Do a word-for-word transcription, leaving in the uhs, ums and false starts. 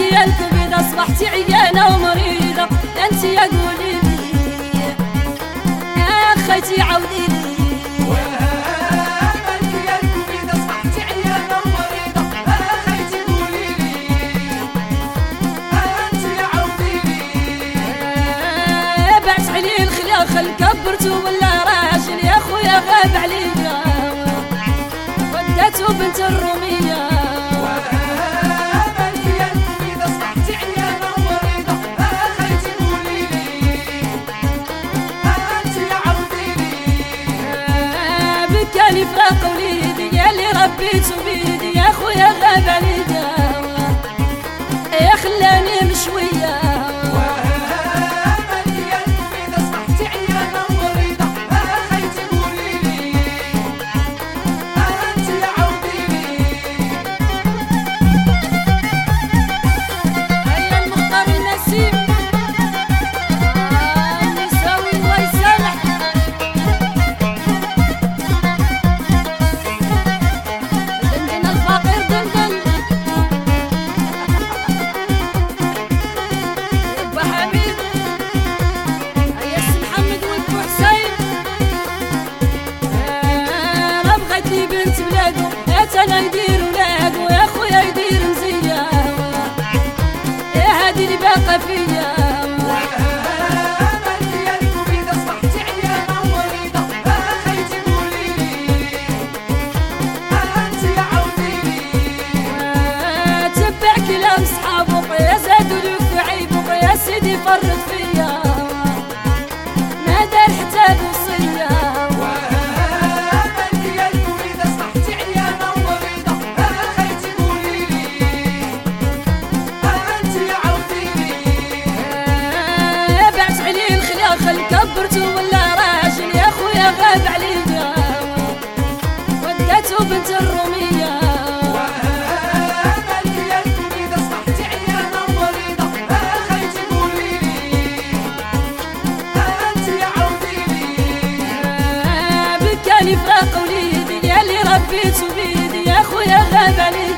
ديالكم إذا أصبحتي عيانة ومريضة أنت يا قولي لي يا خيتي عودي لي خل كبرتو ولا راجل يا خويا غاب عليا وداتو بنت الرومية وهابك يا قلبي إذا صبحتي عيانة ومريضة خيتي قوليلي أنت يا عوديلي بكاني فراق وليدي يا اللي ربيتو بيدي يا خويا غاب عليا يا خلاني مشوية أنا يدير ولادو يا خويا يدير مزية يا هادي اللي باقى فيا وهابك يا قلبي إذا صبحتي عيانة ومريضة خيتي قوليلي أنت يا عوديلي تبع كلام صحابك يا زادو لك عيبك يا سيدي فرط فيا ما دار حتى بوصية خل كبرتو ولا راجل يا خويا غاب عليا وداتو بنت الرومية وهابك يا قلبي إذا صبحتي عيانة ومريضة خيتي قوليلي أنت يا عوديلي بكاني فراق وليدي يا اللي ربيتو بيدي يا خويا غاب عليا